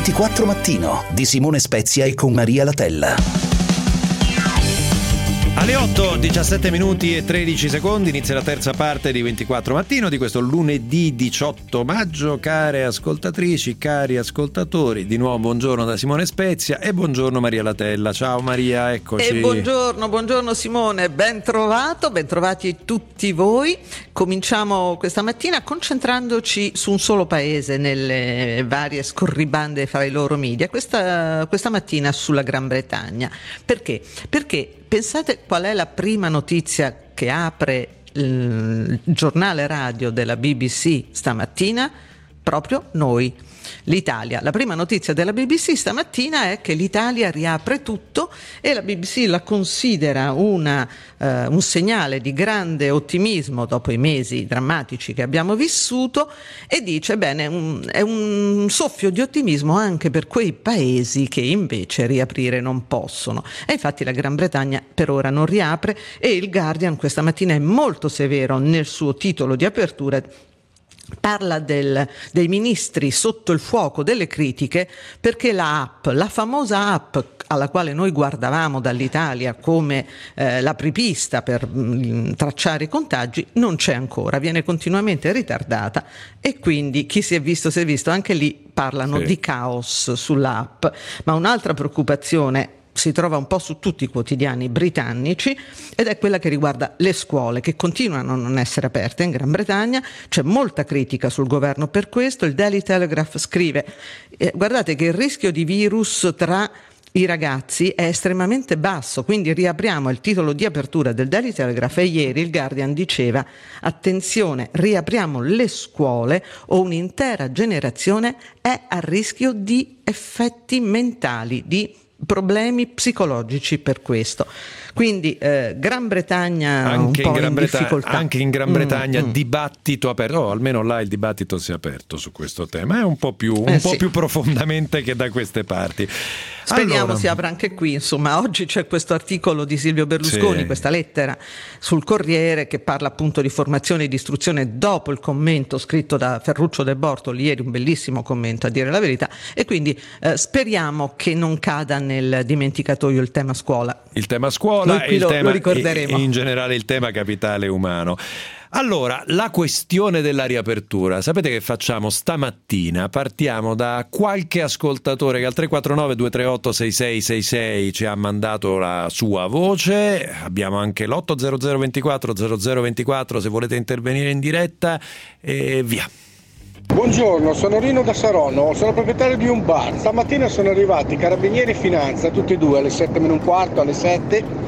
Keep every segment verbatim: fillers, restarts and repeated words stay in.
ventiquattro Mattino di Simone Spezia e con Maria Latella. Alle otto, diciassette minuti e tredici secondi inizia la terza parte di ventiquattro Mattino di questo lunedì diciotto maggio. Care ascoltatrici, cari ascoltatori, di nuovo buongiorno da Simone Spezia e buongiorno Maria Latella. Ciao Maria, eccoci. E buongiorno, buongiorno Simone, ben trovato, ben trovati tutti voi. Cominciamo questa mattina concentrandoci su un solo paese nelle varie scorribande fra i loro media, questa, questa mattina sulla Gran Bretagna. Perché? Perché pensate qual è la prima notizia che apre il giornale radio della B B C stamattina? Proprio noi, l'Italia. La prima notizia della B B C stamattina è che l'Italia riapre tutto e la B B C la considera una, eh, un segnale di grande ottimismo dopo i mesi drammatici che abbiamo vissuto e dice, bene, un, è un soffio di ottimismo anche per quei paesi che invece riaprire non possono. E infatti la Gran Bretagna per ora non riapre e il Guardian questa mattina è molto severo nel suo titolo di apertura. Parla del, dei ministri sotto il fuoco delle critiche perché la app, la famosa app alla quale noi guardavamo dall'Italia come eh, l'apripista per mh, tracciare i contagi, non c'è ancora, viene continuamente ritardata e quindi chi si è visto si è visto, anche lì parlano sì. di caos sull'app. Ma un'altra preoccupazione si trova un po' su tutti i quotidiani britannici ed è quella che riguarda le scuole che continuano a non essere aperte in Gran Bretagna. C'è molta critica sul governo per questo. Il Daily Telegraph scrive eh, guardate che il rischio di virus tra i ragazzi è estremamente basso, quindi riapriamo. Il titolo di apertura del Daily Telegraph e ieri il Guardian diceva attenzione, riapriamo le scuole o un'intera generazione è a rischio di effetti mentali, di problemi psicologici per questo. Quindi eh, Gran Bretagna anche un po' in, Gran in Breta- difficoltà. Anche in Gran Bretagna mm, mm. dibattito aperto, oh, almeno là il dibattito si è aperto su questo tema, è un po' più, un eh, po' sì. più profondamente che da queste parti. Speriamo allora, si apra anche qui, insomma. Oggi c'è questo articolo di Silvio Berlusconi, sì. questa lettera sul Corriere che parla appunto di formazione e di istruzione dopo il commento scritto da Ferruccio De Bortoli ieri, un bellissimo commento a dire la verità, e quindi eh, speriamo che non cada nel dimenticatoio il tema scuola. Il tema scuola e il lo, tema, lo ricorderemo. in generale il tema capitale umano. Allora, la questione della riapertura, sapete che facciamo stamattina? Partiamo da qualche ascoltatore che al tre quattro nove due tre otto sei sei sei sei ci ha mandato la sua voce, abbiamo anche l'otto zero zero ventiquattro zero zero ventiquattro se volete intervenire in diretta e via. Buongiorno, sono Rino da Saronno, sono proprietario di un bar. Stamattina sono arrivati carabinieri e finanza, tutti e due alle sette meno un quarto, alle sette.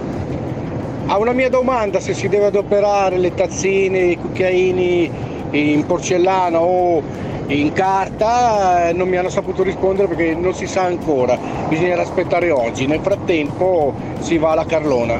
A una mia domanda se si deve adoperare le tazzine, i cucchiaini in porcellana o in carta, non mi hanno saputo rispondere perché non si sa ancora, bisognerà aspettare oggi. Nel frattempo si va alla Carlona.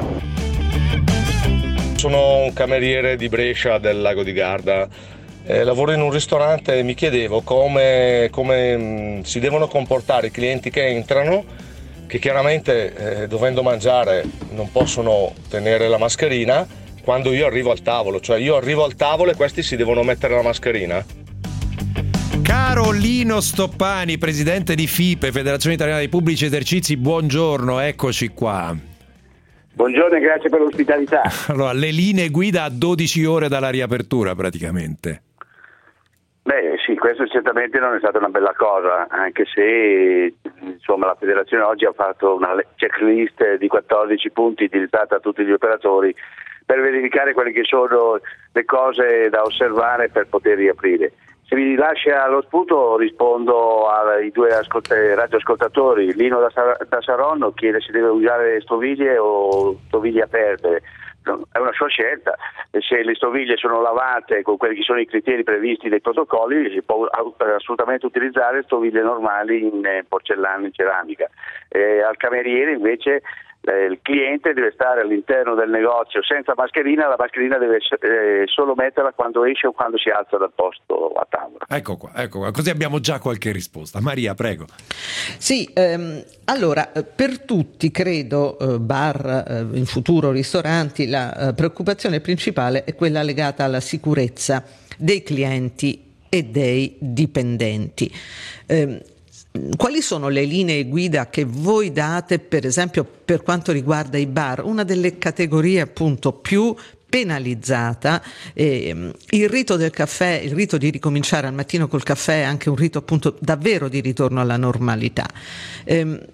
Sono un cameriere di Brescia del Lago di Garda. Eh, lavoro in un ristorante e mi chiedevo come, come mh, si devono comportare i clienti che entrano, che chiaramente eh, dovendo mangiare non possono tenere la mascherina quando io arrivo al tavolo, cioè io arrivo al tavolo e questi si devono mettere la mascherina. Caro Lino Stoppani, presidente di FIPE, Federazione Italiana dei Pubblici Esercizi, buongiorno, eccoci qua. Buongiorno e grazie per l'ospitalità. Allora, le linee guida a dodici ore dalla riapertura praticamente. Beh sì, questo certamente non è stata una bella cosa, anche se insomma la federazione oggi ha fatto una checklist di quattordici punti indirizzata a tutti gli operatori per verificare quelle che sono le cose da osservare per poter riaprire. Se mi lascia lo spunto rispondo ai due ascolt- radioascoltatori. Lino da, Sar- da Saronno chiede se deve usare stoviglie o stoviglie aperte. È una sua scelta, se le stoviglie sono lavate con quelli che sono i criteri previsti dai protocolli si può assolutamente utilizzare stoviglie normali in porcellana, in ceramica. E al cameriere invece eh, il cliente deve stare all'interno del negozio senza mascherina, la mascherina deve eh, solo metterla quando esce o quando si alza dal posto a tavola. Ecco qua, ecco qua, così abbiamo già qualche risposta. Maria, prego. Sì, ehm, allora per tutti credo, eh, bar, eh, in futuro ristoranti, la eh, preoccupazione principale è quella legata alla sicurezza dei clienti e dei dipendenti. Eh, quali sono le linee guida che voi date, per esempio, per quanto riguarda i bar, una delle categorie appunto più penalizzata? Eh, il rito del caffè, il rito di ricominciare al mattino col caffè è anche un rito appunto davvero di ritorno alla normalità. Eh,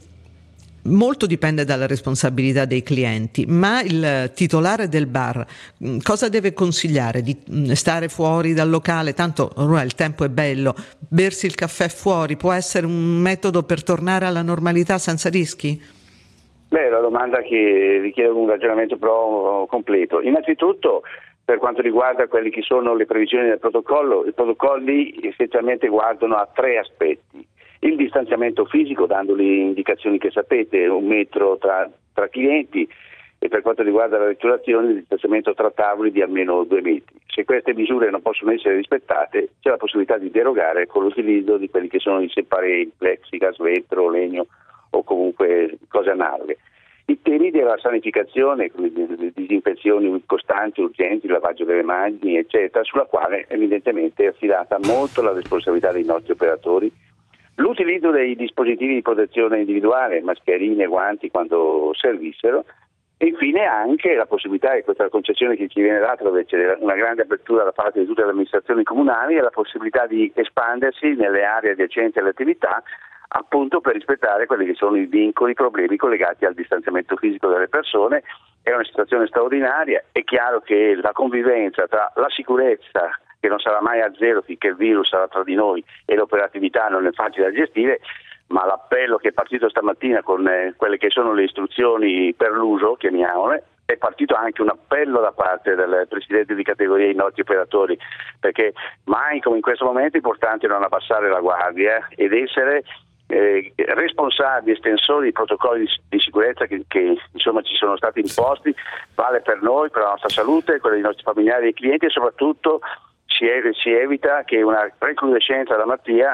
Molto dipende dalla responsabilità dei clienti, ma il titolare del bar cosa deve consigliare? Di stare fuori dal locale, tanto ormai il tempo è bello, bersi il caffè fuori può essere un metodo per tornare alla normalità senza rischi? Beh, è una domanda che richiede un ragionamento però completo. Innanzitutto, per quanto riguarda quelle che sono le previsioni del protocollo, i protocolli essenzialmente guardano a tre aspetti. Il distanziamento fisico, dandoli indicazioni che sapete, un metro tra, tra clienti, e per quanto riguarda la ristorazione il distanziamento tra tavoli di almeno due metri. Se queste misure non possono essere rispettate c'è la possibilità di derogare con l'utilizzo di quelli che sono i separati, plexigas, vetro, legno o comunque cose analoghe. I temi della sanificazione, le disinfezioni costanti, urgenti, il lavaggio delle mani, eccetera, sulla quale evidentemente è affidata molto la responsabilità dei nostri operatori. L'utilizzo dei dispositivi di protezione individuale, mascherine, guanti quando servissero, e infine anche la possibilità, e questa è la concessione che ci viene data, dove c'è una grande apertura da parte di tutte le amministrazioni comunali, è la possibilità di espandersi nelle aree adiacenti alle attività, appunto per rispettare quelli che sono i vincoli, i problemi collegati al distanziamento fisico delle persone. È una situazione straordinaria, è chiaro che la convivenza tra la sicurezza, che non sarà mai a zero finché il virus sarà tra di noi, e l'operatività non è facile da gestire, ma l'appello che è partito stamattina con eh, quelle che sono le istruzioni per l'uso, chiamiamole, è partito anche un appello da parte del presidente di categoria ai nostri operatori, perché mai come in questo momento è importante non abbassare la guardia ed essere eh, responsabili, estensori dei protocolli di, di sicurezza che, che insomma ci sono stati imposti. Vale per noi, per la nostra salute, quella dei nostri familiari e clienti, e soprattutto si, ev- si evita che una recrudescenza della malattia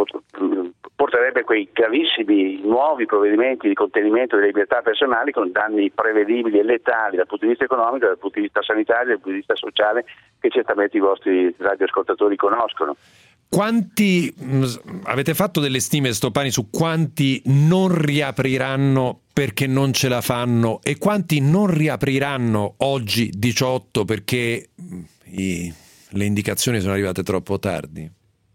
porterebbe quei gravissimi nuovi provvedimenti di contenimento delle libertà personali con danni prevedibili e letali dal punto di vista economico, dal punto di vista sanitario, dal punto di vista sociale, che certamente i vostri radioascoltatori conoscono. Quanti avete fatto delle stime, Stoppani, su quanti non riapriranno perché non ce la fanno e quanti non riapriranno oggi diciotto perché i, le indicazioni sono arrivate troppo tardi?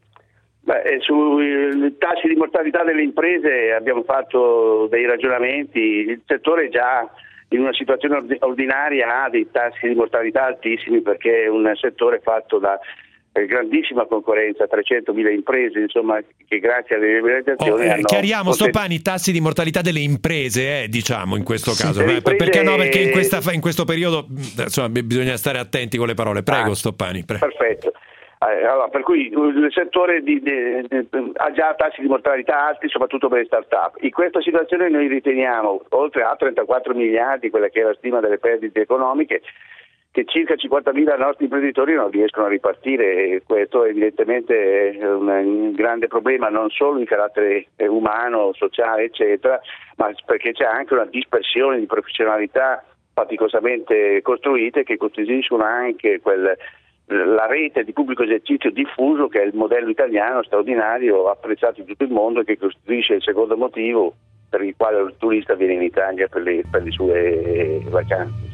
Beh, sui tassi di mortalità delle imprese abbiamo fatto dei ragionamenti. Il settore già in una situazione ordinaria ha dei tassi di mortalità altissimi, perché è un settore fatto da grandissima concorrenza, trecentomila imprese, insomma, che grazie alle liberalizzazioni oh, eh, hanno chiariamo, poten- Stoppani, tassi di mortalità delle imprese, eh, diciamo in questo sì, caso, imprese... perché no? Perché in, questa, in questo periodo insomma bisogna stare attenti con le parole. Prego, ah, Stoppani. Prego. Perfetto. Allora, per cui il settore di, di, di, ha già tassi di mortalità alti, soprattutto per le start-up. In questa situazione noi riteniamo, oltre a trentaquattro miliardi, quella che è la stima delle perdite economiche, che circa cinquantamila nostri imprenditori non riescono a ripartire, e questo evidentemente è un grande problema, non solo di carattere umano, sociale, eccetera, ma perché c'è anche una dispersione di professionalità faticosamente costruite, che costituiscono anche quel... la rete di pubblico esercizio diffuso, che è il modello italiano straordinario, apprezzato in tutto il mondo, e che costituisce il secondo motivo per il quale il turista viene in Italia per le, per le sue vacanze.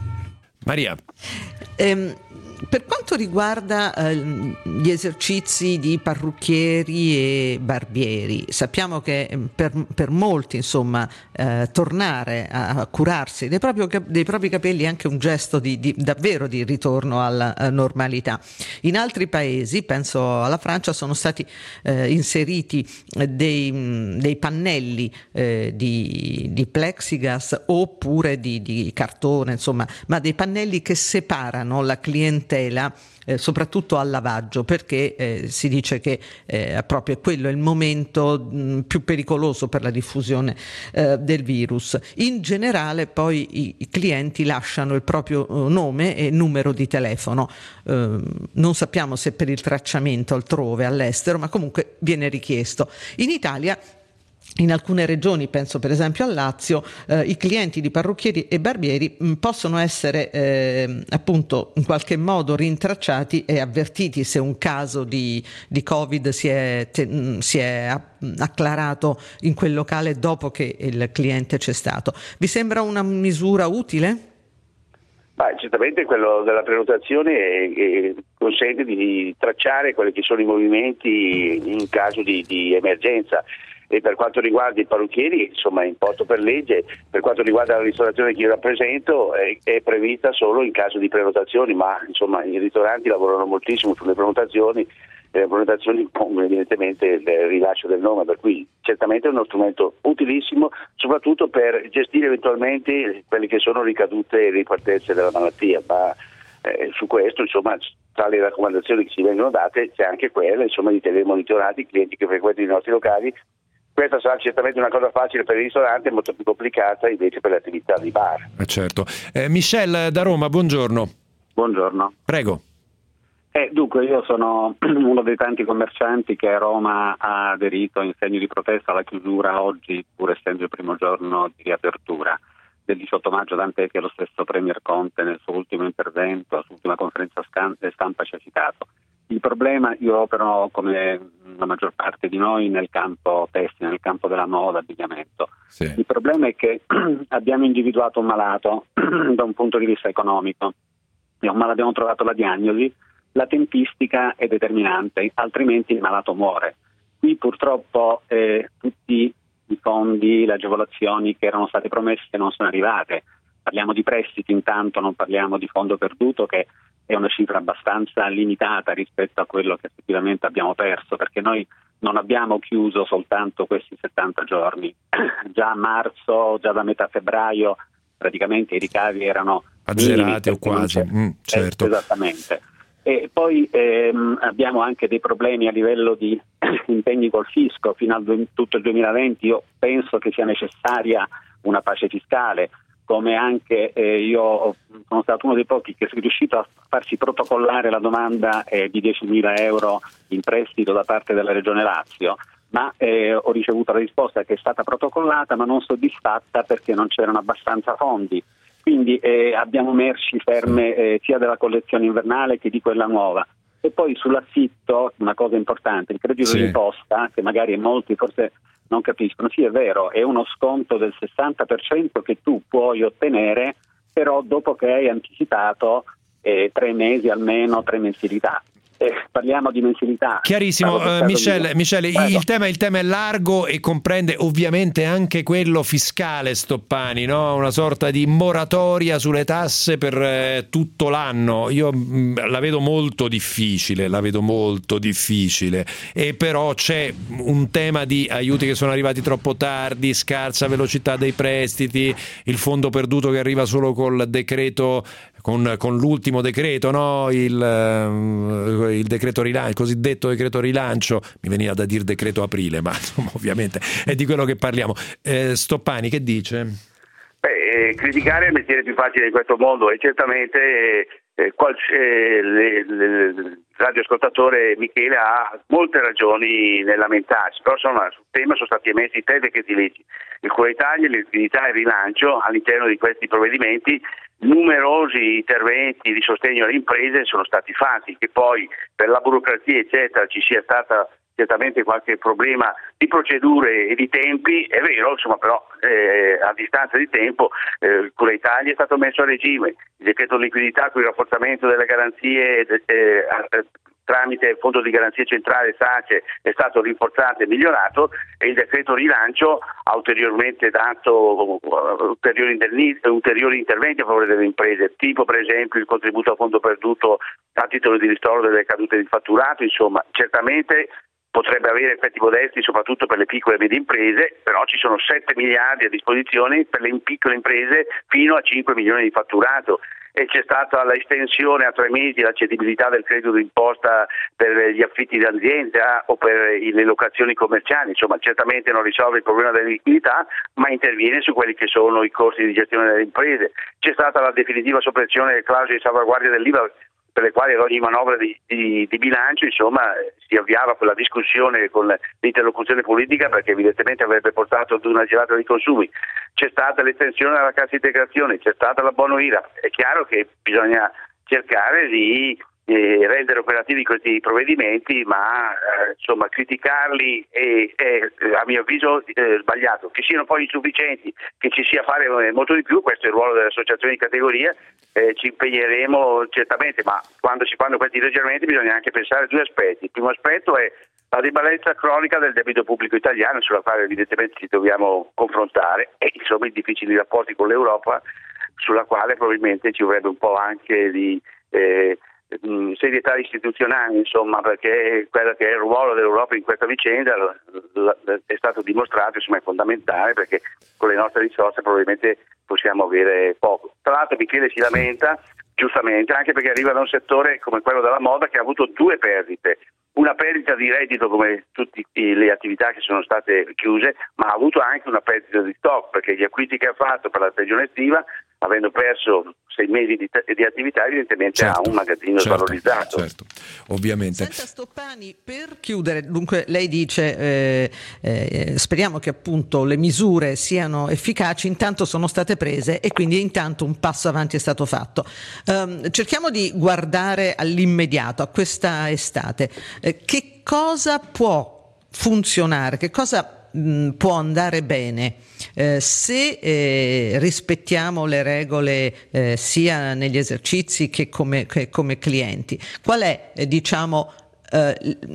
Maria. Um. Per quanto riguarda eh, gli esercizi di parrucchieri e barbieri, sappiamo che per, per molti, insomma, eh, tornare a curarsi dei propri, dei propri capelli è anche un gesto di, di, davvero di ritorno alla normalità. In altri paesi, penso alla Francia, sono stati eh, inseriti dei, dei pannelli eh, di, di plexigas oppure di, di cartone, insomma, ma dei pannelli che separano la clientela, Eh, soprattutto al lavaggio, perché eh, si dice che eh, proprio quello è il momento mh, più pericoloso per la diffusione eh, del virus. In generale poi i, i clienti lasciano il proprio uh, nome e numero di telefono, eh, non sappiamo se per il tracciamento altrove, all'estero, ma comunque viene richiesto. In Italia in alcune regioni, penso per esempio al Lazio, eh, i clienti di parrucchieri e barbieri mh, possono essere eh, appunto in qualche modo rintracciati e avvertiti se un caso di, di Covid si è, te, mh, si è acclarato in quel locale dopo che il cliente c'è stato. Vi sembra una misura utile? Beh, certamente quello della prenotazione è, è, consente di tracciare quelli che sono i movimenti in caso di, di emergenza. E per quanto riguarda i parrucchieri, insomma, è imposto per legge. Per quanto riguarda la ristorazione che io rappresento, è, è prevista solo in caso di prenotazioni, ma insomma i ristoranti lavorano moltissimo sulle prenotazioni. Le prenotazioni impongono evidentemente il rilascio del nome, per cui certamente è uno strumento utilissimo, soprattutto per gestire eventualmente quelle che sono ricadute e ripartenze della malattia. Ma eh, su questo, insomma, tra le raccomandazioni che ci vengono date c'è anche quella, insomma, di tenere monitorati i clienti che frequentano i nostri locali. Questa sarà certamente una cosa facile per il ristorante, molto più complicata invece per le attività di bar. Eh certo. Eh, Michel da Roma, buongiorno. Buongiorno. Prego. Eh, dunque io sono uno dei tanti commercianti che a Roma ha aderito in segno di protesta alla chiusura oggi, pur essendo il primo giorno di riapertura del diciotto maggio, tant'è che lo stesso Premier Conte nel suo ultimo intervento, la sua ultima conferenza stampa ci ha citato. Il problema, io opero come la maggior parte di noi nel campo tessile, nel campo della moda, abbigliamento. Sì. Il problema è che abbiamo individuato un malato da un punto di vista economico, abbiamo trovato la diagnosi, la tempistica è determinante, altrimenti il malato muore. Qui purtroppo eh, tutti i fondi, le agevolazioni che erano state promesse non sono arrivate. Parliamo di prestiti intanto, non parliamo di fondo perduto, che è una cifra abbastanza limitata rispetto a quello che effettivamente abbiamo perso, perché noi non abbiamo chiuso soltanto questi settanta giorni. Già a marzo, già da metà febbraio, praticamente i ricavi erano azzerati o quasi. Mm, certo. Eh, esattamente. E poi ehm, abbiamo anche dei problemi a livello di impegni col fisco fino a tutto il duemilaventi. Io penso che sia necessaria una pace fiscale, come anche eh, io sono stato uno dei pochi che è riuscito a farsi protocollare la domanda eh, di diecimila euro in prestito da parte della Regione Lazio, ma eh, ho ricevuto la risposta che è stata protocollata ma non soddisfatta perché non c'erano abbastanza fondi. Quindi eh, abbiamo merci ferme eh, sia della collezione invernale che di quella nuova. E poi sull'affitto, una cosa importante, il credito sì. d'imposta, che magari molti forse non capiscono, sì è vero, è uno sconto del sessanta per cento che tu puoi ottenere, però dopo che hai anticipato eh, tre mesi almeno, tre mensilità. Eh, parliamo di mensilità. Chiarissimo, uh, Michele, Michele il, tema, il tema è largo e comprende ovviamente anche quello fiscale, Stoppani, no? Una sorta di moratoria sulle tasse per eh, tutto l'anno. Io mh, la vedo molto difficile, la vedo molto difficile, e però c'è un tema di aiuti che sono arrivati troppo tardi, scarsa velocità dei prestiti, il fondo perduto che arriva solo col decreto, con, con l'ultimo decreto, no? il, uh, il decreto rilancio, il cosiddetto decreto rilancio, mi veniva da dire decreto aprile, ma insomma ovviamente è di quello che parliamo. eh, Stoppani, che dice? Beh, eh, criticare è il mestiere più facile di questo mondo e certamente eh, qual, eh, le, le, il radioascoltatore Michele ha molte ragioni nel lamentarsi, però sono, sul tema sono stati emessi tre decreti leggi, il cura Italia, il liquidità e il rilancio. All'interno di questi provvedimenti numerosi interventi di sostegno alle imprese sono stati fatti, che poi per la burocrazia eccetera ci sia stata certamente qualche problema di procedure e di tempi, è vero, insomma, però eh, a distanza di tempo eh, Cura Italia è stato messo a regime, il decreto liquidità con il rafforzamento delle garanzie eh, eh, tramite il Fondo di Garanzia Centrale SACE è stato rinforzato e migliorato, e il decreto rilancio ha ulteriormente dato ulteriori, ulteriori interventi a favore delle imprese, tipo per esempio il contributo a fondo perduto a titolo di ristoro delle cadute di fatturato. Insomma, certamente potrebbe avere effetti modesti soprattutto per le piccole e medie imprese, però ci sono sette miliardi a disposizione per le piccole imprese fino a cinque milioni di fatturato, e c'è stata l'estensione a tre mesi la cedibilità del credito d'imposta per gli affitti d'azienda o per le locazioni commerciali. Insomma, certamente non risolve il problema della liquidità, ma interviene su quelli che sono i costi di gestione delle imprese. C'è stata la definitiva soppressione delle clausole di salvaguardia dell'I V A per le quali ad ogni manovra di, di, di bilancio insomma si avviava quella discussione con l'interlocuzione politica, perché evidentemente avrebbe portato ad una gelata dei consumi. C'è stata l'estensione della cassa integrazione, c'è stata la buono I R A. È chiaro che bisogna cercare di eh, rendere operativi questi provvedimenti, ma eh, insomma criticarli è, è a mio avviso eh, sbagliato. Che siano poi insufficienti, che ci sia fare molto di più, questo è il ruolo delle associazioni di categoria, eh, ci impegneremo certamente, ma quando si fanno questi ragionamenti bisogna anche pensare a due aspetti. Il primo aspetto è la debolezza cronica del debito pubblico italiano, sulla quale evidentemente ci dobbiamo confrontare, e insomma i difficili rapporti con l'Europa, sulla quale probabilmente ci vorrebbe un po' anche di eh, serietà istituzionale, insomma, perché quello che è il ruolo dell'Europa in questa vicenda è stato dimostrato, insomma, è fondamentale, perché con le nostre risorse probabilmente possiamo avere poco. Tra l'altro Michele si lamenta, giustamente, anche perché arriva da un settore come quello della moda che ha avuto due perdite. Una perdita di reddito come tutte le attività che sono state chiuse, ma ha avuto anche una perdita di stock, perché gli acquisti che ha fatto per la stagione estiva, avendo perso sei mesi di, di attività, evidentemente certo, ha un magazzino certo, svalorizzato. Certo, ovviamente. Senta Stoppani, per chiudere, dunque lei dice eh, eh, speriamo che appunto le misure siano efficaci, intanto sono state prese e quindi intanto un passo avanti è stato fatto. Um, cerchiamo di guardare all'immediato, a questa estate. Eh, che cosa può funzionare, che cosa mh, può andare bene eh, se eh, rispettiamo le regole eh, sia negli esercizi che come, che come clienti? Qual è eh, diciamo eh,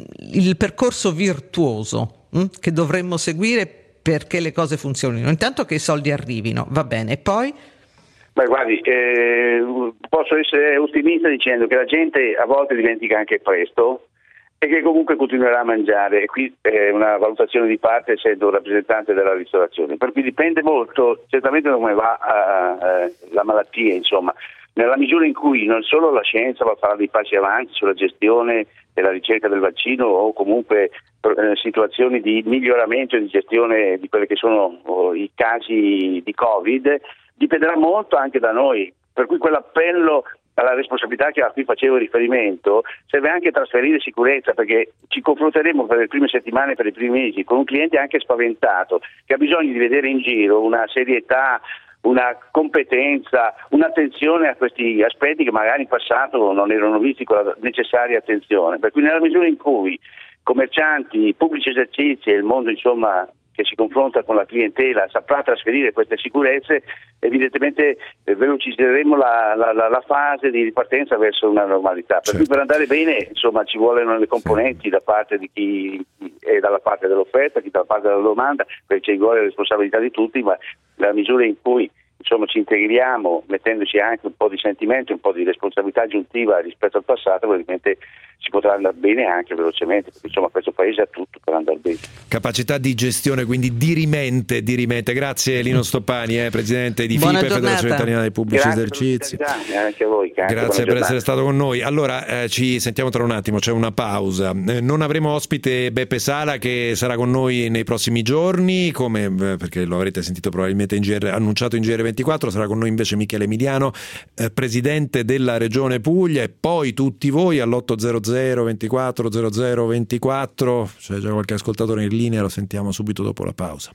il percorso virtuoso mh, che dovremmo seguire perché le cose funzionino? Intanto che i soldi arrivino, va bene, e poi? Beh, guardi, eh, posso essere ottimista dicendo che la gente a volte dimentica anche presto e che comunque continuerà a mangiare, e qui è una valutazione di parte essendo rappresentante della ristorazione, per cui dipende molto certamente da come va uh, uh, la malattia, insomma, nella misura in cui non solo la scienza va a fare dei passi avanti sulla gestione e la ricerca del vaccino o comunque uh, situazioni di miglioramento e di gestione di quelli che sono uh, i casi di Covid, dipenderà molto anche da noi, per cui quell'appello alla responsabilità che a cui facevo riferimento serve anche trasferire sicurezza, perché ci confronteremo per le prime settimane, per i primi mesi con un cliente anche spaventato, che ha bisogno di vedere in giro una serietà, una competenza, un'attenzione a questi aspetti che magari in passato non erano visti con la necessaria attenzione. Per cui nella misura in cui commercianti, pubblici esercizi e il mondo insomma che si confronta con la clientela saprà trasferire queste sicurezze, evidentemente eh, velocizzeremo la, la, la, la fase di ripartenza verso una normalità. Per certo. cui per andare bene insomma ci vogliono le componenti sì. da parte di chi è dalla parte dell'offerta, chi dalla parte della domanda, perché ci vuole la responsabilità di tutti, ma nella misura in cui insomma ci integriamo mettendoci anche un po' di sentimento, un po' di responsabilità aggiuntiva rispetto al passato, probabilmente si potrà andare bene anche velocemente, perché insomma questo paese ha tutto per andare bene. Capacità di gestione quindi dirimente, dirimente. Grazie Lino Stoppani, eh, presidente di Buona FIPE, giornata. Federazione Italiana dei Pubblici Grazie Esercizi. Anche a voi, anche Grazie per giornata. essere stato con noi. Allora eh, ci sentiamo tra un attimo, c'è una pausa. Eh, non avremo ospite Beppe Sala, che sarà con noi nei prossimi giorni, come eh, perché lo avrete sentito probabilmente in G R, annunciato in G R ventiquattro. Sarà con noi invece Michele Emiliano, eh, presidente della Regione Puglia, e poi tutti voi all'otto hundred ventiquattro zero zero ventiquattro. C'è già qualche ascoltatore in linea, lo sentiamo subito dopo la pausa.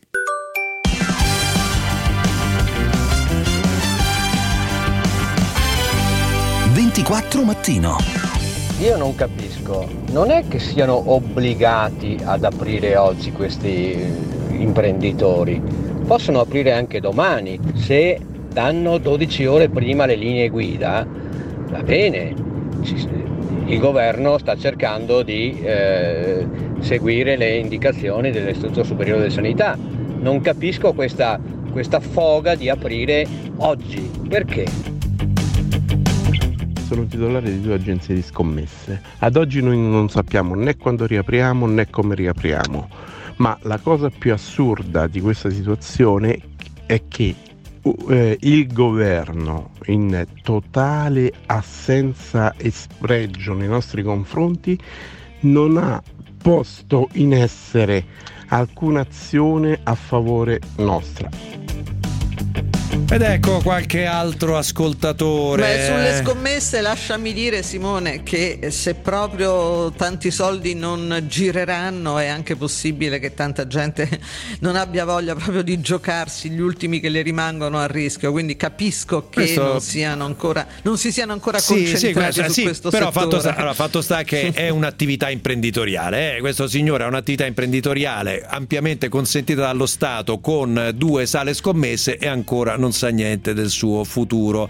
ventiquattro mattino. Io non capisco, non è che siano obbligati ad aprire oggi questi imprenditori, possono aprire anche domani, se danno dodici ore prima le linee guida, va bene, il governo sta cercando di eh, seguire le indicazioni dell'Istituto Superiore di Sanità, non capisco questa, questa foga di aprire oggi, perché? Sono titolare di due agenzie di scommesse. Ad oggi noi non sappiamo né quando riapriamo né come riapriamo, ma la cosa più assurda di questa situazione è che uh, il governo, in totale assenza e spregio nei nostri confronti, non ha posto in essere alcuna azione a favore nostra. Ed ecco qualche altro ascoltatore. Beh, sulle scommesse lasciami dire, Simone, che se proprio tanti soldi non gireranno è anche possibile che tanta gente non abbia voglia proprio di giocarsi gli ultimi che le rimangono a rischio, quindi capisco che questo... non siano ancora non si siano ancora sì, concentrati sì, su sì, questo però settore. Fatto sta, allora, fatto sta che è un'attività imprenditoriale, eh? Questo signore ha un'attività imprenditoriale ampiamente consentita dallo Stato con due sale scommesse e ancora non sa niente del suo futuro.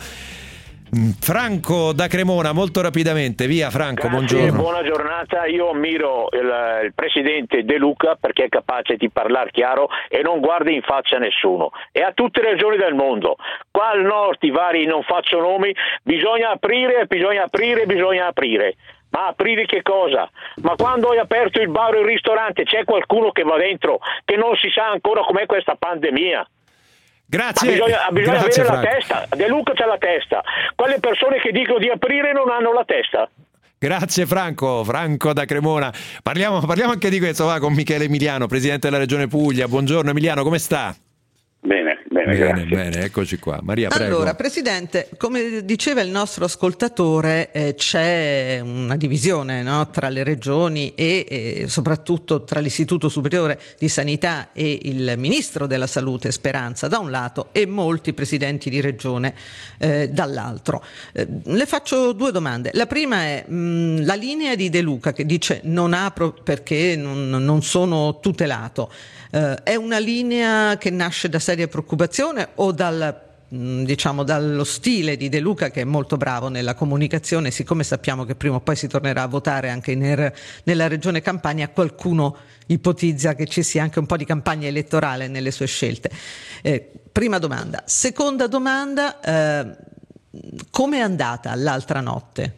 Franco da Cremona, molto rapidamente, via Franco. Grazie, buongiorno. Buona giornata. Io ammiro il, il presidente De Luca perché è capace di parlare chiaro e non guarda in faccia a nessuno, e a tutte le regioni del mondo. Qua al nord, i vari, non faccio nomi, bisogna aprire, bisogna aprire, bisogna aprire. Ma aprire che cosa? Ma quando hai aperto il bar o il ristorante c'è qualcuno che va dentro che non si sa ancora com'è questa pandemia? Grazie. Ma bisogna, bisogna Grazie, avere Franco. la testa. De Luca c'ha la testa. Quelle persone che dicono di aprire non hanno la testa. Grazie Franco, Franco da Cremona. Parliamo, parliamo anche di questo va, con Michele Emiliano, presidente della Regione Puglia. Buongiorno Emiliano, come sta? Bene, bene, bene, grazie. bene, eccoci qua. Maria, prego. Allora, Presidente, come diceva il nostro ascoltatore, eh, c'è una divisione, no, tra le regioni e eh, soprattutto tra l'Istituto Superiore di Sanità e il Ministro della Salute, Speranza, da un lato, e molti presidenti di regione eh, dall'altro. Eh, le faccio due domande. La prima è mh, la linea di De Luca che dice non apro perché non, non sono tutelato. Uh, è una linea che nasce da seria preoccupazione o dal, mh, diciamo, dallo stile di De Luca, che è molto bravo nella comunicazione, siccome sappiamo che prima o poi si tornerà a votare anche in, nella regione Campania, qualcuno ipotizza che ci sia anche un po' di campagna elettorale nelle sue scelte. Eh, prima domanda. Seconda domanda, eh, come è andata l'altra notte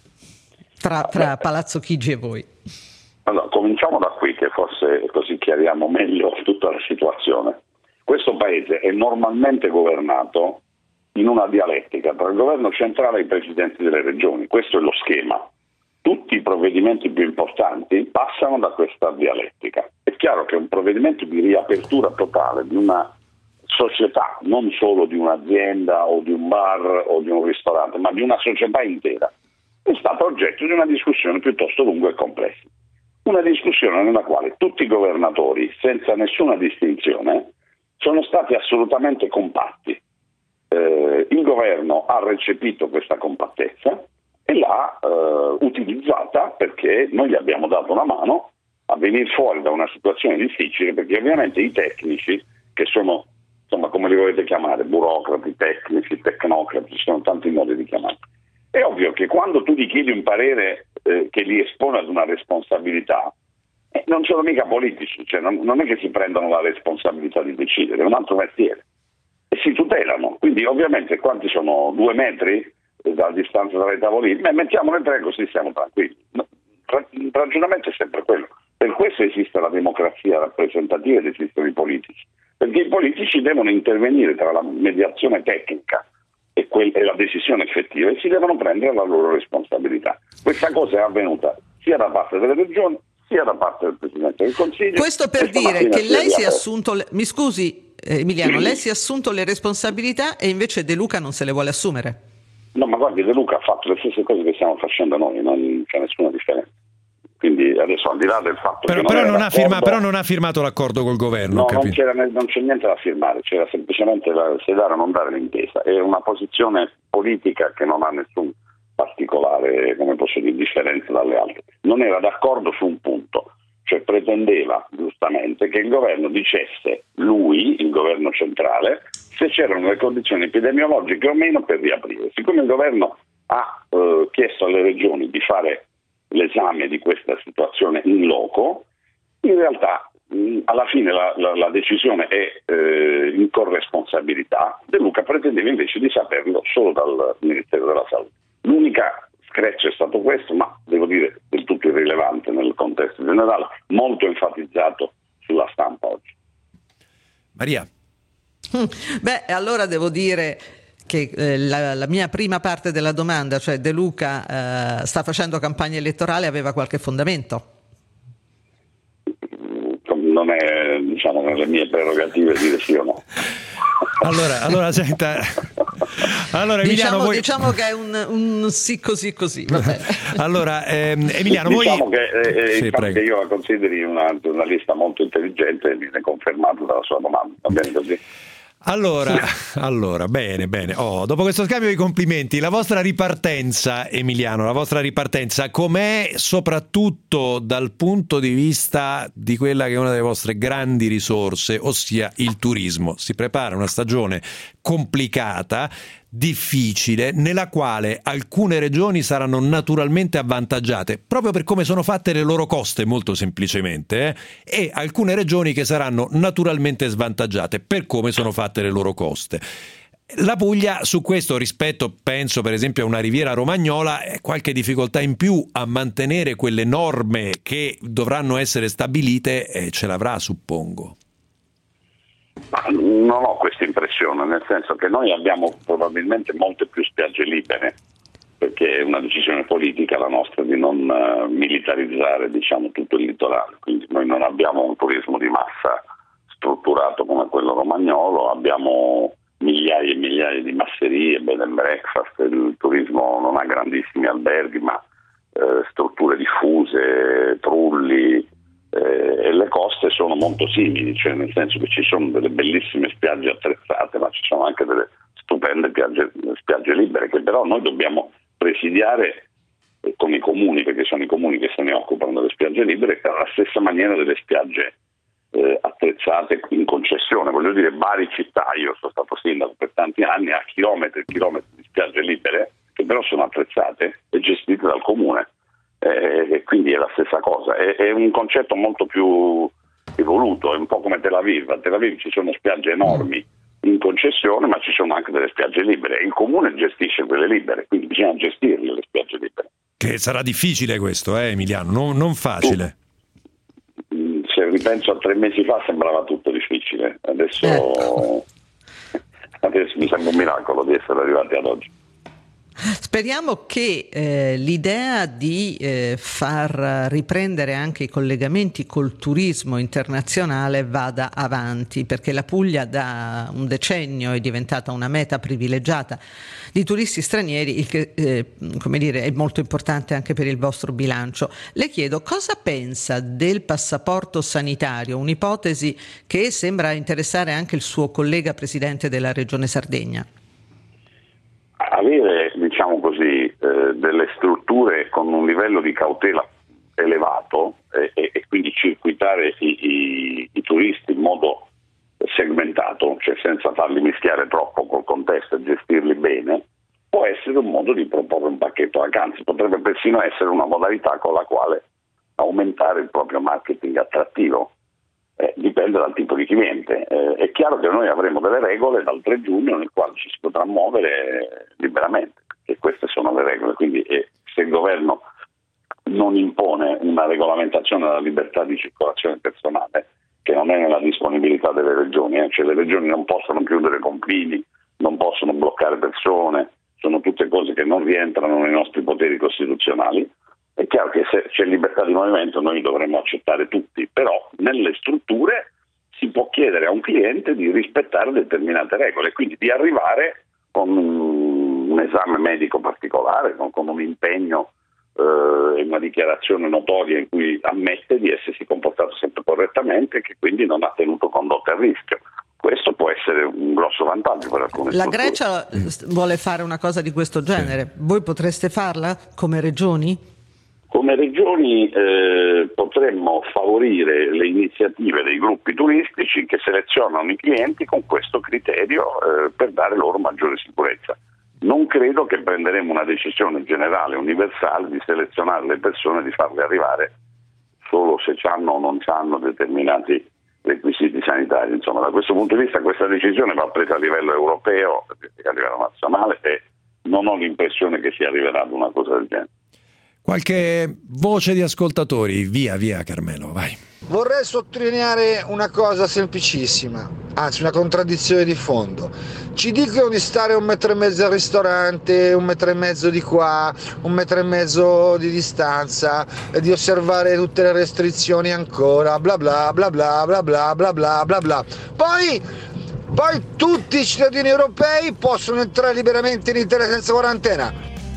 tra, tra Palazzo Chigi e voi? Allora, cominciamo da qui, che forse così chiariamo meglio tutta la situazione. Questo paese è normalmente governato in una dialettica tra il governo centrale e i presidenti delle regioni. Questo è lo schema. Tutti i provvedimenti più importanti passano da questa dialettica. È chiaro che un provvedimento di riapertura totale di una società, non solo di un'azienda o di un bar o di un ristorante, ma di una società intera, è stato oggetto di una discussione piuttosto lunga e complessa. Una discussione nella quale tutti i governatori, senza nessuna distinzione, sono stati assolutamente compatti. Eh, il governo ha recepito questa compattezza e l'ha eh, utilizzata perché noi gli abbiamo dato una mano a venire fuori da una situazione difficile, perché ovviamente i tecnici, che sono, insomma, come li volete chiamare, burocrati, tecnici, tecnocrati, ci sono tanti modi di chiamarli. È ovvio che quando tu gli chiedi un parere eh, che li espone ad una responsabilità, eh, non sono mica politici, cioè non, non è che si prendono la responsabilità di decidere, è un altro mestiere e si tutelano. Quindi ovviamente quanti sono? Due metri eh, dalla distanza dalle tavoline? Beh, mettiamole tre così siamo tranquilli. No, il ragionamento è sempre quello. Per questo esiste la democrazia rappresentativa ed esistono i politici, perché i politici devono intervenire tra la mediazione tecnica e, quel, e la decisione effettiva, e si devono prendere la loro responsabilità. Questa cosa è avvenuta sia da parte delle regioni sia da parte del Presidente del Consiglio. Questo per dire che lei si è assunto, le... mi scusi eh, Emiliano, sì. Lei si è assunto le responsabilità e invece De Luca non se le vuole assumere. No, ma guardi, De Luca ha fatto le stesse cose che stiamo facendo noi, non c'è nessuna differenza. Quindi adesso, al di là del fatto però, che però, non, non ha firma, però non ha firmato l'accordo col governo. No, non, c'era, non c'è niente da firmare, c'era semplicemente la, se dare o non dare l'intesa. È una posizione politica che non ha nessun particolare, come posso dire, differenza dalle altre. Non era d'accordo su un punto, cioè pretendeva giustamente che il governo dicesse, lui, il governo centrale, se c'erano le condizioni epidemiologiche o meno per riaprire. Siccome il governo ha eh, chiesto alle regioni di fare l'esame di questa situazione in loco, in realtà mh, alla fine la, la, la decisione è eh, in corresponsabilità. De Luca pretendeva invece di saperlo solo dal Ministero della Salute. L'unica screccia è stato questo, ma devo dire del tutto irrilevante nel contesto generale, molto enfatizzato sulla stampa oggi. Maria. Beh, allora devo dire che eh, la, la mia prima parte della domanda, cioè De Luca eh, sta facendo campagna elettorale, aveva qualche fondamento? Non è, diciamo, nelle mie prerogative dire sì o no. Allora, allora senta. Allora, Emiliano, diciamo, voi... diciamo che è un, un sì così così. Va bene. Allora, ehm, Emiliano, diciamo voi... che eh, sì, il fatto che io la consideri una giornalista molto intelligente viene confermato dalla sua domanda, va bene così? Allora, allora, bene, bene. Oh, dopo questo scambio di complimenti, la vostra ripartenza, Emiliano, la vostra ripartenza, com'è soprattutto dal punto di vista di quella che è una delle vostre grandi risorse, ossia il turismo? Si prepara una stagione complicata, difficile, nella quale alcune regioni saranno naturalmente avvantaggiate proprio per come sono fatte le loro coste, molto semplicemente, eh? e alcune regioni che saranno naturalmente svantaggiate per come sono fatte le loro coste. La Puglia su questo, rispetto penso per esempio a una riviera romagnola, ha qualche difficoltà in più a mantenere quelle norme che dovranno essere stabilite, e ce l'avrà, suppongo. Ma non ho questa impressione, nel senso che noi abbiamo probabilmente molte più spiagge libere, perché è una decisione politica la nostra di non uh, militarizzare, diciamo, tutto il litorale, quindi noi non abbiamo un turismo di massa strutturato come quello romagnolo, abbiamo migliaia e migliaia di masserie, bed and breakfast, il turismo non ha grandissimi alberghi ma eh, strutture diffuse, trulli, Eh, e le coste sono molto simili, cioè nel senso che ci sono delle bellissime spiagge attrezzate, ma ci sono anche delle stupende spiagge, spiagge libere, che però noi dobbiamo presidiare eh, con i comuni, perché sono i comuni che se ne occupano delle spiagge libere, alla stessa maniera delle spiagge eh, attrezzate in concessione. Voglio dire, Bari città, io sono stato sindaco per tanti anni, ha chilometri e chilometri di spiagge libere che però sono attrezzate e gestite dal comune. Eh, e quindi è la stessa cosa, è, è un concetto molto più evoluto, è un po' come Tel Aviv. A Tel Aviv ci sono spiagge enormi in concessione, ma ci sono anche delle spiagge libere, il comune gestisce quelle libere, quindi bisogna gestirle le spiagge libere. Che sarà difficile questo, eh, Emiliano, non, non facile. Se ripenso a tre mesi fa sembrava tutto difficile, adesso, ecco. adesso mi sembra un miracolo di essere arrivati ad oggi. Speriamo che eh, l'idea di eh, far riprendere anche i collegamenti col turismo internazionale vada avanti, perché la Puglia da un decennio è diventata una meta privilegiata di turisti stranieri, il che eh, come dire, è molto importante anche per il vostro bilancio. Le chiedo cosa pensa del passaporto sanitario, un'ipotesi che sembra interessare anche il suo collega presidente della Regione Sardegna. Avere, diciamo così, eh, delle strutture con un livello di cautela elevato eh, e, e quindi circuitare i, i, i turisti in modo segmentato, cioè senza farli mischiare troppo col contesto e gestirli bene, può essere un modo di proporre un pacchetto vacanze, potrebbe persino essere una modalità con la quale aumentare il proprio marketing attrattivo. Eh, dipende dal tipo di cliente. Eh, è chiaro che noi avremo delle regole dal tre giugno nel quale ci si potrà muovere liberamente, e queste sono le regole, quindi eh, se il governo non impone una regolamentazione della libertà di circolazione personale, che non è nella disponibilità delle regioni, eh, cioè le regioni non possono chiudere confini, non possono bloccare persone, sono tutte cose che non rientrano nei nostri poteri costituzionali. È chiaro che se c'è libertà di movimento noi dovremmo accettare tutti, però nelle strutture si può chiedere a un cliente di rispettare determinate regole, quindi di arrivare con un esame medico particolare, con, con un impegno e eh, una dichiarazione notoria in cui ammette di essersi comportato sempre correttamente e che quindi non ha tenuto condotte a rischio. Questo può essere un grosso vantaggio per alcune La strutture. Grecia vuole fare una cosa di questo genere, voi potreste farla come regioni? Come regioni eh, potremmo favorire le iniziative dei gruppi turistici che selezionano i clienti con questo criterio eh, per dare loro maggiore sicurezza. Non credo che prenderemo una decisione generale, universale, di selezionare le persone, di farle arrivare solo se hanno o non hanno determinati requisiti sanitari. Insomma, da questo punto di vista questa decisione va presa a livello europeo, a livello nazionale, e non ho l'impressione che si arriverà ad una cosa del genere. Qualche voce di ascoltatori, via via Carmelo, vai. Vorrei sottolineare una cosa semplicissima, anzi una contraddizione di fondo. Ci dicono di stare un metro e mezzo al ristorante, un metro e mezzo di qua, un metro e mezzo di distanza, di osservare tutte le restrizioni ancora, bla bla bla bla bla bla bla bla bla bla. Poi Poi tutti i cittadini europei possono entrare liberamente in Italia senza quarantena.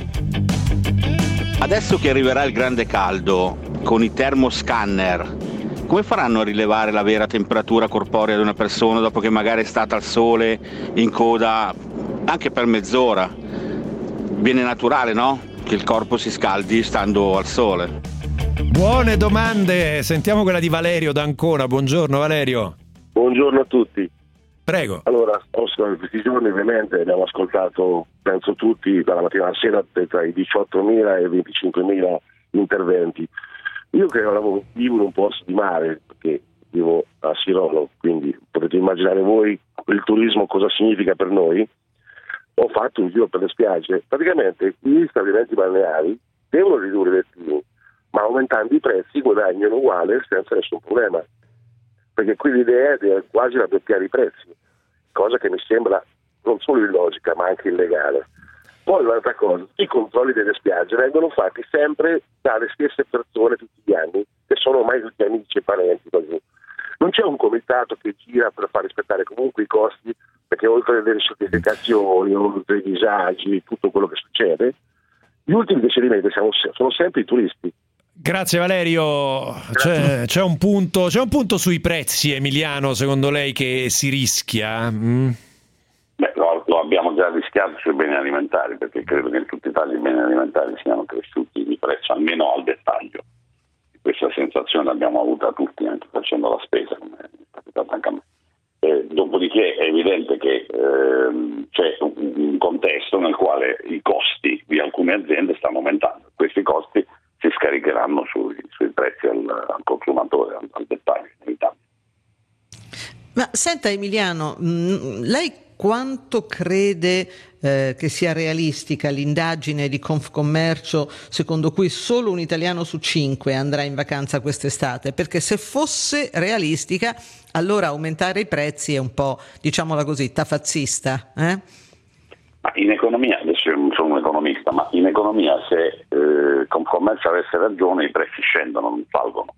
Adesso che arriverà il grande caldo, con i termoscanner, come faranno a rilevare la vera temperatura corporea di una persona dopo che magari è stata al sole in coda anche per mezz'ora? Viene naturale, no? Che il corpo si scaldi stando al sole. Buone domande, sentiamo quella di Valerio d'Ancona. Buongiorno Valerio. Buongiorno a tutti. Prego. Allora, Oscar, in questi giorni ovviamente abbiamo ascoltato, penso tutti, dalla mattina alla sera tra i diciottomila e i venticinquemila interventi. Io che vivo in un posto di mare, perché vivo a Sirolo, quindi potete immaginare voi il turismo cosa significa per noi. Ho fatto un giro per le spiagge. Praticamente gli stabilimenti balneari devono ridurre i lettini, ma aumentando i prezzi guadagnano uguale senza nessun problema. Perché qui l'idea è di quasi raddoppiare i prezzi, cosa che mi sembra non solo illogica ma anche illegale. Poi un'altra cosa, i controlli delle spiagge vengono fatti sempre dalle stesse persone tutti gli anni, che sono ormai tutti amici e parenti così. Non c'è un comitato che gira per far rispettare comunque i costi, perché oltre alle certificazioni, oltre ai disagi, tutto quello che succede, gli ultimi che ci rimette siamo, sono sempre i turisti. Grazie Valerio. C'è, c'è un punto, c'è un punto sui prezzi, Emiliano, secondo lei che si rischia? Mm? Beh, lo, lo abbiamo già rischiato sui beni alimentari, perché credo che in tutta Italia i beni alimentari siano cresciuti di prezzo almeno al dettaglio. Questa sensazione l'abbiamo avuta tutti anche facendo la spesa, come è capitato anche a me. Eh, dopodiché è evidente che ehm, c'è un, un contesto nel quale i costi di alcune aziende stanno aumentando. Questi costi si scaricheranno sui, sui prezzi al, al consumatore, al, al dettaglio, inevitabile. Ma senta Emiliano, mh, lei quanto crede eh, che sia realistica l'indagine di Confcommercio secondo cui solo un italiano su cinque andrà in vacanza quest'estate? Perché se fosse realistica, allora aumentare i prezzi è un po', diciamola così, tafazzista, eh? Ma in economia, adesso io non sono un economista, ma in economia se eh, Confcommercio avesse ragione i prezzi scendono, non salgono.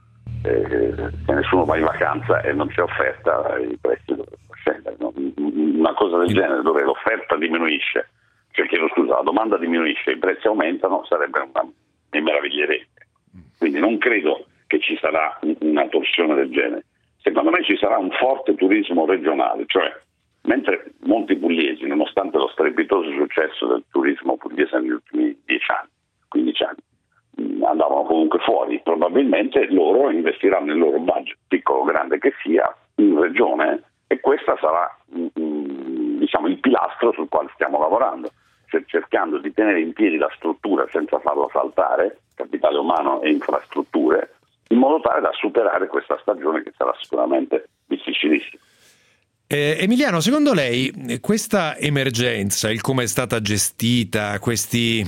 Eh, se nessuno va in vacanza e non c'è offerta, i prezzi dovrebbero scendere. No? Una cosa del genere dove l'offerta diminuisce, cioè chiedo scusa, la domanda diminuisce, i prezzi aumentano, sarebbe una, mi meraviglierei. Quindi non credo che ci sarà una torsione del genere. Secondo me ci sarà un forte turismo regionale, cioè mentre molti pugliesi, nonostante lo strepitoso successo del turismo pugliese negli ultimi dieci anni, quindici anni, andavano comunque fuori, probabilmente loro investiranno il loro budget, piccolo o grande che sia, in regione, e questa sarà diciamo il pilastro sul quale stiamo lavorando, cioè cercando di tenere in piedi la struttura senza farla saltare, capitale umano e infrastrutture, in modo tale da superare questa stagione che sarà sicuramente difficilissima. Eh, Emiliano, secondo lei questa emergenza, il come è stata gestita, questi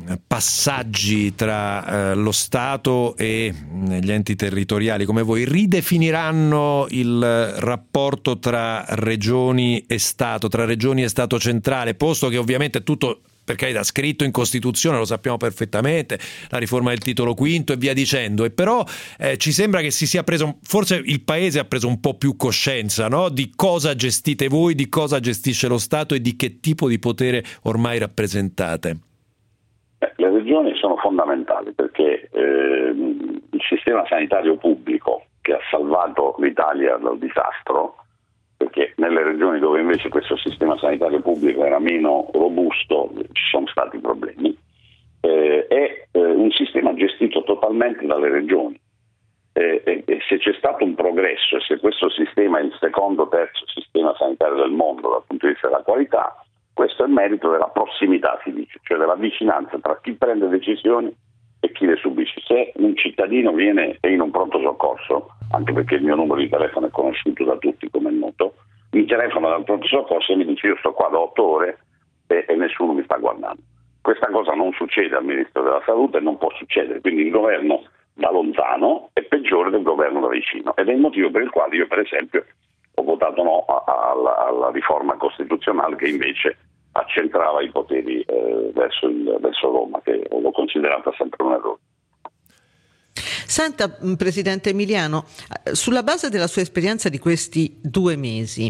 passaggi tra eh, lo Stato e gli enti territoriali come voi, ridefiniranno il rapporto tra regioni e Stato, tra regioni e Stato centrale, posto che ovviamente tutto, per carità, scritto in Costituzione, lo sappiamo perfettamente, la riforma del titolo quinto e via dicendo, e però eh, ci sembra che si sia preso, forse il Paese ha preso un po' più coscienza, no? Di cosa gestite voi, di cosa gestisce lo Stato e di che tipo di potere ormai rappresentate. Eh, le regioni sono fondamentali perché eh, il sistema sanitario pubblico che ha salvato l'Italia dal disastro, perché nelle regioni dove invece questo sistema sanitario pubblico era meno robusto ci sono stati problemi, eh, è eh, un sistema gestito totalmente dalle regioni eh, e, e se c'è stato un progresso e se questo sistema è il secondo o terzo sistema sanitario del mondo dal punto di vista della qualità, questo è il merito della prossimità, si dice, cioè della vicinanza tra chi prende decisioni e chi le subisce. Se un cittadino viene in un pronto soccorso, anche perché il mio numero di telefono è conosciuto da tutti come è noto, mi telefono dal pronto soccorso e mi dice io sto qua da otto ore e, e nessuno mi sta guardando. Questa cosa non succede al Ministro della Salute e non può succedere, quindi il governo da lontano è peggiore del governo da vicino ed è il motivo per il quale io per esempio ho votato no alla, alla riforma costituzionale che invece accentrava i poteri eh, verso, il, verso Roma, che l'ho considerata sempre un errore. Senta, Presidente Emiliano, sulla base della sua esperienza di questi due mesi,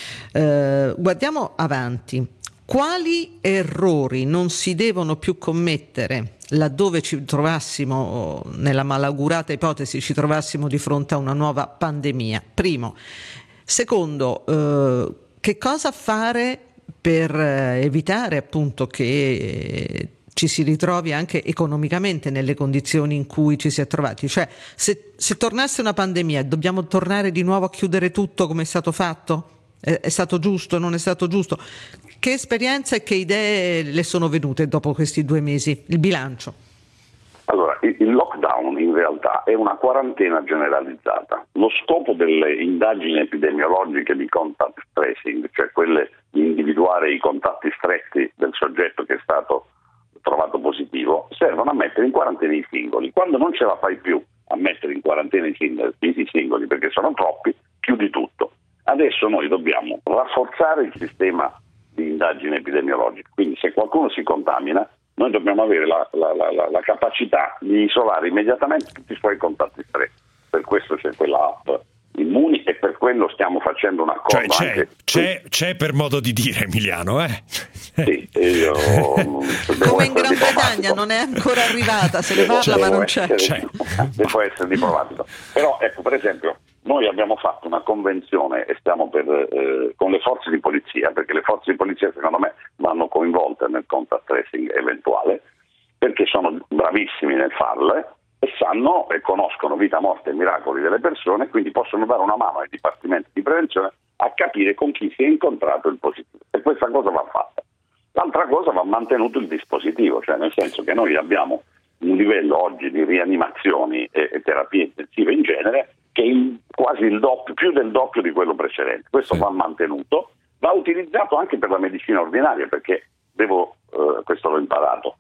eh, guardiamo avanti. Quali errori non si devono più commettere laddove ci trovassimo, nella malaugurata ipotesi, ci trovassimo di fronte a una nuova pandemia? Primo. Secondo, eh, che cosa fare per evitare appunto che ci si ritrovi anche economicamente nelle condizioni in cui ci si è trovati? Cioè, se, se tornasse una pandemia, dobbiamo tornare di nuovo a chiudere tutto come è stato fatto? È, è stato giusto? Non è stato giusto? Che esperienze e che idee le sono venute dopo questi due mesi? Il bilancio. Allora, il lockdown in realtà è una quarantena generalizzata. Lo scopo delle indagini epidemiologiche di contact tracing, cioè quelle di individuare i contatti stretti del soggetto che è stato trovato positivo, servono a mettere in quarantena i singoli. Quando non ce la fai più a mettere in quarantena i singoli, i singoli perché sono troppi, chiudi tutto. Adesso noi dobbiamo rafforzare il sistema di indagine epidemiologica, quindi se qualcuno si contamina noi dobbiamo avere la, la, la, la capacità di isolare immediatamente tutti i suoi contatti stretti. Per questo c'è quella app Immuni e per quello stiamo facendo un accordo. Cioè, c'è, anche c'è, c'è per modo di dire, Emiliano, eh? Sì, io come in Gran Bretagna non è ancora arrivata, se ne parla cioè, ma non c'è. Essere, devo essere diplomatico. Però ecco, per esempio, noi abbiamo fatto una convenzione e stiamo per, eh, con le forze di polizia, perché le forze di polizia secondo me vanno coinvolte nel contact tracing eventuale, perché sono bravissimi nel farle e sanno e conoscono vita, morte e miracoli delle persone, quindi possono dare una mano ai dipartimenti di prevenzione a capire con chi si è incontrato il positivo, e questa cosa va fatta. L'altra cosa, va mantenuto il dispositivo, cioè nel senso che noi abbiamo un livello oggi di rianimazioni e, e terapie intensive in genere che è il, quasi il doppio, più del doppio di quello precedente. Questo sì. Va mantenuto, va utilizzato anche per la medicina ordinaria, perché devo, eh, questo l'ho imparato,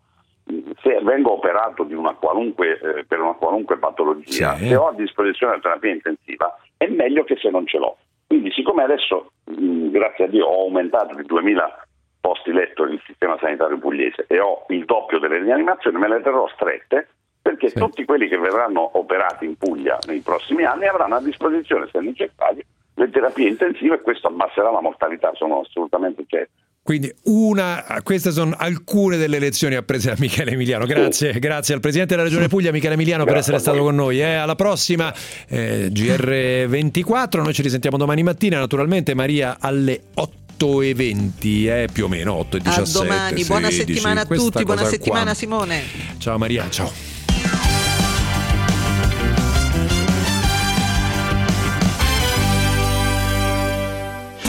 se vengo operato di una qualunque, eh, per una qualunque patologia, sì. Se ho a disposizione la terapia intensiva, è meglio che se non ce l'ho. Quindi siccome adesso, mh, grazie a Dio, ho aumentato di duemila posti letto il sistema sanitario pugliese e ho il doppio delle rianimazioni, me le terrò strette, perché sì. Tutti quelli che verranno operati in Puglia nei prossimi anni avranno a disposizione, se necessario, le terapie intensive, e questo abbasserà la mortalità, sono assolutamente certo. Quindi una, queste sono alcune delle lezioni apprese da Michele Emiliano. Grazie, sì. Grazie al Presidente della Regione Puglia, Michele Emiliano, grazie per essere stato con noi. Eh, alla prossima eh, G R ventiquattro, noi ci risentiamo domani mattina, naturalmente Maria alle otto e venti, eh, più o meno otto e diciassette. A domani, buona sedici. settimana a Questa tutti, buona settimana qua. Simone. Ciao Maria, ciao.